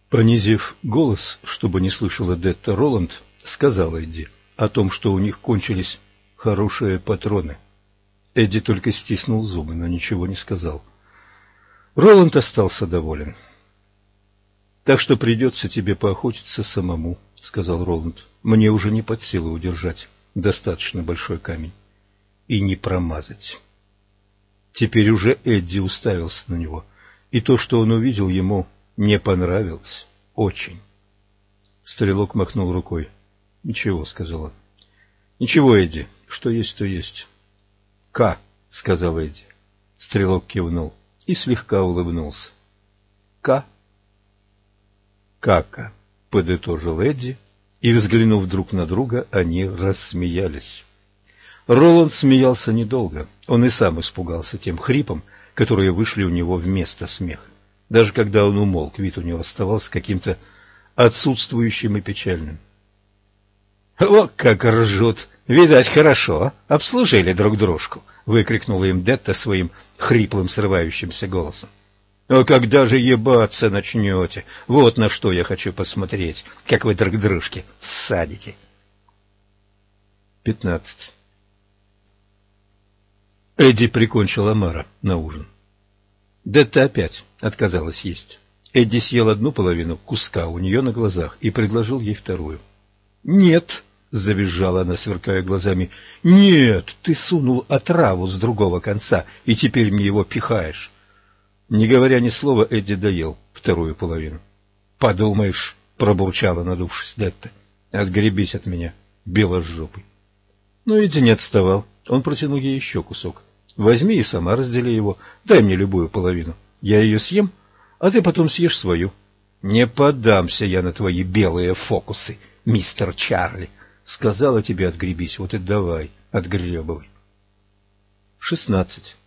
Понизив голос, чтобы не слышала Детта, Роланд сказал Эдди о том, что у них кончились хорошие патроны. Эдди только стиснул зубы, но ничего не сказал. Роланд остался доволен. «Так что придется тебе поохотиться самому», — сказал Роланд. «Мне уже не под силу удержать достаточно большой камень и не промазать». Теперь уже Эдди уставился на него, и то, что он увидел, ему не понравилось очень. Стрелок махнул рукой. «Ничего», — сказал он. «Ничего, Эдди, что есть, то есть». «Ка», — сказал Эдди. Стрелок кивнул и слегка улыбнулся. «Ка». «Кака», — подытожил Эдди, и, взглянув друг на друга, они рассмеялись. Роланд смеялся недолго. Он и сам испугался тем хрипом, которые вышли у него вместо смеха. Даже когда он умолк, вид у него оставался каким-то отсутствующим и печальным. «Вот как ржут! Видать, хорошо обслужили друг дружку!» — выкрикнула им Детта своим хриплым, срывающимся голосом. «А когда же ебаться начнете? Вот на что я хочу посмотреть, как вы друг дружке всадите!» 15. Эдди прикончил омара на ужин. Детта опять отказалась есть. Эдди съел одну половину куска у нее на глазах и предложил ей вторую. «Нет!» — завизжала она, сверкая глазами. «Нет! Ты сунул отраву с другого конца, и теперь мне его пихаешь!» Не говоря ни слова, Эдди доел вторую половину. «Подумаешь!» — пробурчала, надувшись Детта. «Отгребись от меня, беложопый!» Но Эдди не отставал. Он протянул ей еще кусок. «Возьми и сама раздели его. Дай мне любую половину. Я ее съем, а ты потом съешь свою». «Не поддамся я на твои белые фокусы, мистер Чарли. Сказала тебе отгребись, вот и давай, отгребывай». 16.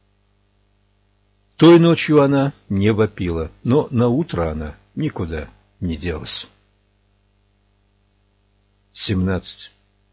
Той ночью она не вопила, но наутро она никуда не делась. 17.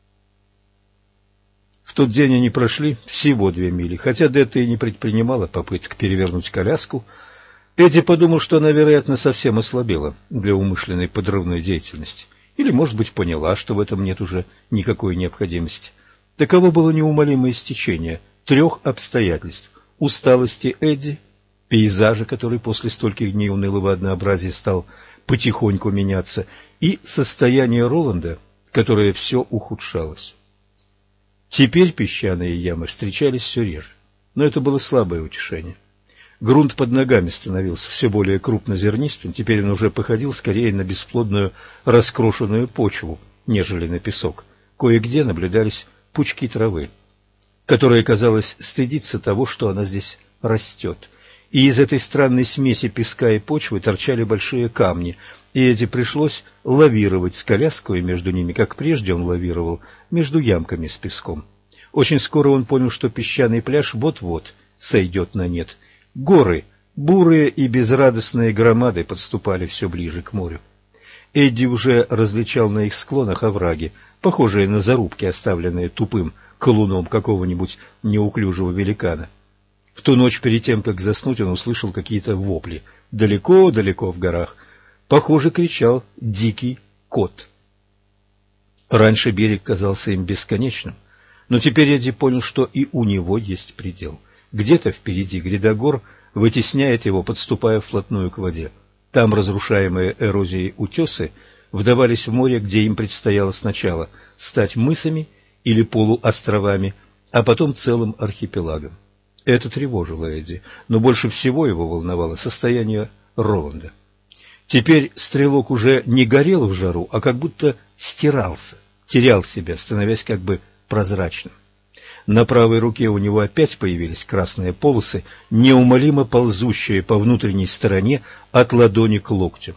В тот день они прошли всего 2 мили, хотя Детта и не предпринимала попыток перевернуть коляску. Эдди подумал, что она, вероятно, совсем ослабела для умышленной подрывной деятельности. Или, может быть, поняла, что в этом нет уже никакой необходимости. Таково было неумолимое стечение 3 обстоятельств: усталости Эдди, пейзажа, который после стольких дней унылого однообразия стал потихоньку меняться, и состояние Роланда, которое все ухудшалось. Теперь песчаные ямы встречались все реже, но это было слабое утешение. Грунт под ногами становился все более крупнозернистым, теперь он уже походил скорее на бесплодную раскрошенную почву, нежели на песок. Кое-где наблюдались пучки травы, которая, казалось, стыдится того, что она здесь растет. И из этой странной смеси песка и почвы торчали большие камни, и Эдди пришлось лавировать с коляской между ними, как прежде он лавировал между ямками с песком. Очень скоро он понял, что песчаный пляж вот-вот сойдет на нет. Горы, бурые и безрадостные громады, подступали все ближе к морю. Эдди уже различал на их склонах овраги, похожие на зарубки, оставленные тупым колуном какого-нибудь неуклюжего великана. В ту ночь перед тем, как заснуть, он услышал какие-то вопли. Далеко-далеко в горах, похоже, кричал дикий кот. Раньше берег казался им бесконечным, но теперь Эдди понял, что и у него есть предел. Где-то впереди гряда гор вытесняет его, подступая вплотную к воде. Там разрушаемые эрозией утесы вдавались в море, где им предстояло сначала стать мысами или полуостровами, а потом целым архипелагом. Это тревожило Эдди, но больше всего его волновало состояние Роланда. Теперь стрелок уже не горел в жару, а как будто стирался, терял себя, становясь как бы прозрачным. На правой руке у него опять появились красные полосы, неумолимо ползущие по внутренней стороне от ладони к локтю.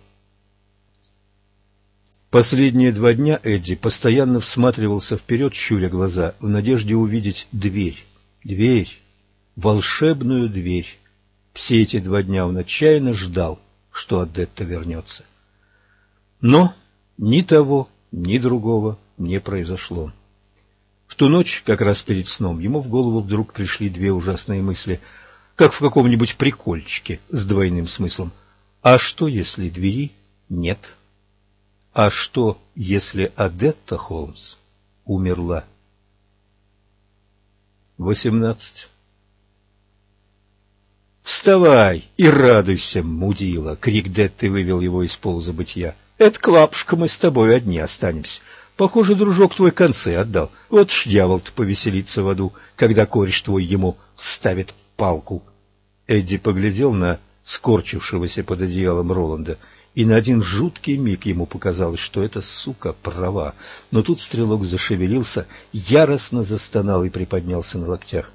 Последние 2 дня Эдди постоянно всматривался вперед, щуря глаза, в надежде увидеть дверь. Дверь. Волшебную дверь. Все эти 2 дня он отчаянно ждал, что Адетта вернется. Но ни того, ни другого не произошло. В ту ночь, как раз перед сном, ему в голову вдруг пришли 2 ужасные мысли, как в каком-нибудь прикольчике с двойным смыслом. А что, если двери Нет. А что, если Адетта Холмс умерла? 18. «Вставай и радуйся, мудила!» — крик Детты вывел его из полузабытия. «Это Клапушка, мы с тобой одни останемся. Похоже, дружок твой концы отдал. Вот ж дьявол-то повеселится в аду, когда кореш твой ему вставит палку». Эдди поглядел на скорчившегося под одеялом Роланда, и на один жуткий миг ему показалось, что эта сука права. Но тут стрелок зашевелился, яростно застонал и приподнялся на локтях.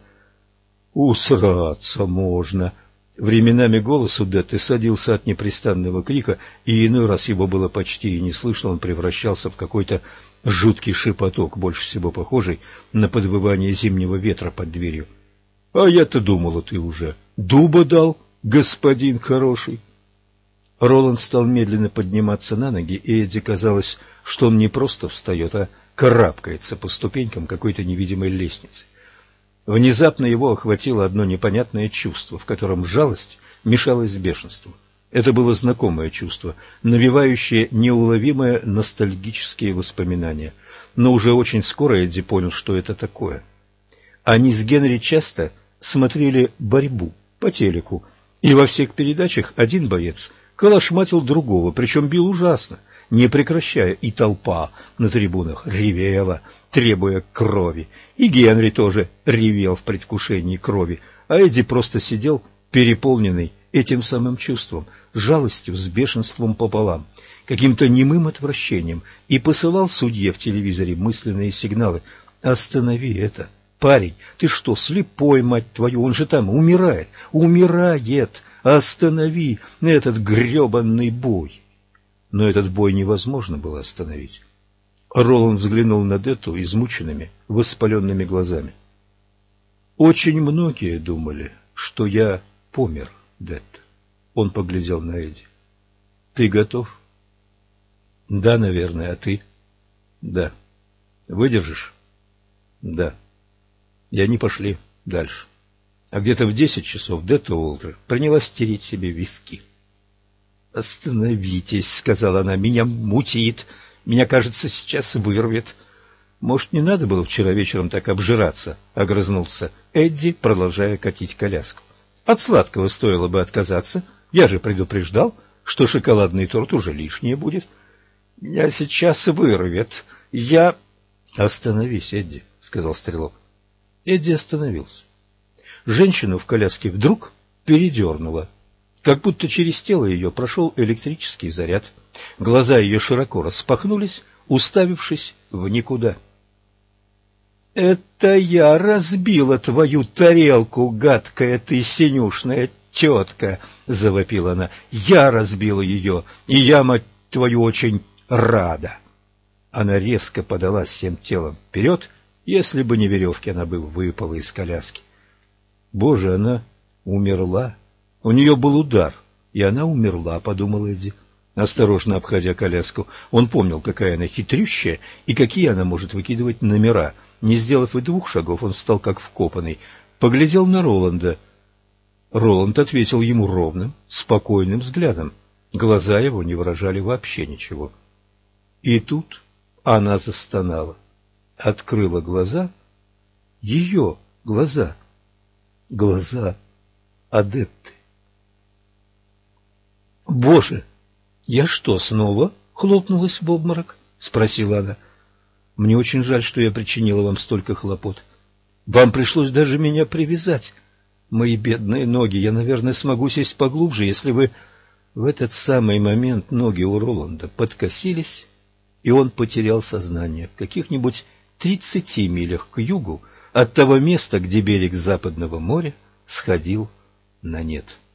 «Усраться можно!» Временами голос у Детты садился от непрестанного крика, и иной раз его было почти и не слышно, он превращался в какой-то жуткий шепоток, больше всего похожий на подвывание зимнего ветра под дверью. «А я-то думала, ты уже дуба дал, господин хороший!» Роланд стал медленно подниматься на ноги, и Эдди казалось, что он не просто встает, а карабкается по ступенькам какой-то невидимой лестницы. Внезапно его охватило одно непонятное чувство, в котором жалость мешалась с бешенством. Это было знакомое чувство, навевающее неуловимые ностальгические воспоминания. Но уже очень скоро Эдди понял, что это такое. Они с Генри часто смотрели борьбу по телеку, и во всех передачах один боец калашматил другого, причем бил ужасно, не прекращая, и толпа на трибунах ревела, требуя крови, и Генри тоже ревел в предвкушении крови, а Эдди просто сидел, переполненный этим самым чувством, жалостью с бешенством пополам, каким-то немым отвращением, и посылал судье в телевизоре мысленные сигналы: «Останови это! Парень, ты что, слепой, мать твою? Он же там умирает! Умирает! Останови этот гребанный бой!» Но этот бой невозможно было остановить. Роланд взглянул на Детту измученными, воспаленными глазами. «Очень многие думали, что я помер, Детта». Он поглядел на Эдди. «Ты готов?» «Да, наверное. А ты?» «Да». «Выдержишь?» «Да». И они пошли дальше. А где-то в 10 часов Детта Уолтер принялась тереть себе виски. «Остановитесь», — сказала она, — «меня мутит. Меня, кажется, сейчас вырвет». «Может, не надо было вчера вечером так обжираться?» — огрызнулся Эдди, продолжая катить коляску. «От сладкого стоило бы отказаться. Я же предупреждал, что шоколадный торт уже лишнее будет. Меня сейчас вырвет. Я...» «Остановись, Эдди», — сказал стрелок. Эдди остановился. Женщину в коляске вдруг передернуло. Как будто через тело ее прошел электрический заряд. Глаза ее широко распахнулись, уставившись в никуда. «Это я разбила твою тарелку, гадкая ты синюшная тетка!» — завопила она. «Я разбила ее, и я, мать твою, очень рада!» Она резко подалась всем телом вперед. Если бы не веревки, она бы выпала из коляски. «Боже, она умерла! У нее был удар, и она умерла», — подумал Эдди, осторожно обходя коляску. Он помнил, какая она хитрющая и какие она может выкидывать номера. Не сделав и 2 шагов, он встал как вкопанный, поглядел на Роланда. Роланд ответил ему ровным, спокойным взглядом. Глаза его не выражали вообще ничего. И тут она застонала, открыла глаза, ее глаза, глаза Адетты. «Боже, я что, снова хлопнулась в обморок?» — спросила она. «Мне очень жаль, что я причинила вам столько хлопот. Вам пришлось даже меня привязать. Мои бедные ноги, я, наверное, смогу сесть поглубже, если вы...» В этот самый момент ноги у Роланда подкосились, и он потерял сознание в каких-нибудь 30 милях к югу от того места, где берег Западного моря сходил на нет.